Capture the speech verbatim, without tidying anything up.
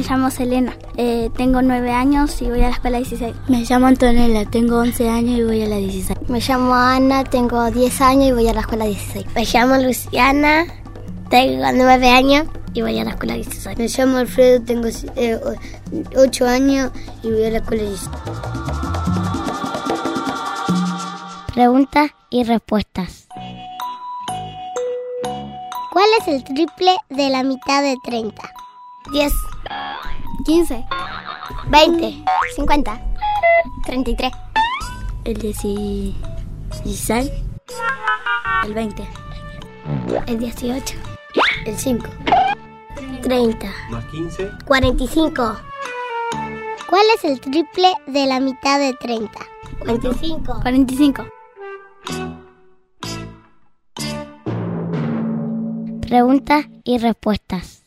llamo Selena, eh, tengo nueve años y voy a la escuela dieciséis. Me llamo Antonella, tengo once años y voy a la dieciséis. Me llamo Ana, tengo diez años y voy a la escuela dieciséis. Me llamo Luciana, tengo nueve años y voy a la escuela dieciséis. Me llamo Alfredo, tengo eh, ocho años y voy a la escuela dieciséis. Preguntas y respuestas. ¿Cuál es el triple de la mitad de treinta? diez, quince, veinte, cincuenta, treinta y tres. El dieciséis. El veinte. El dieciocho. El cinco. treinta. Más quince. cuarenta y cinco. ¿Cuál es el triple de la mitad de treinta? cuarenta y cinco. cuarenta y cinco. Preguntas y respuestas.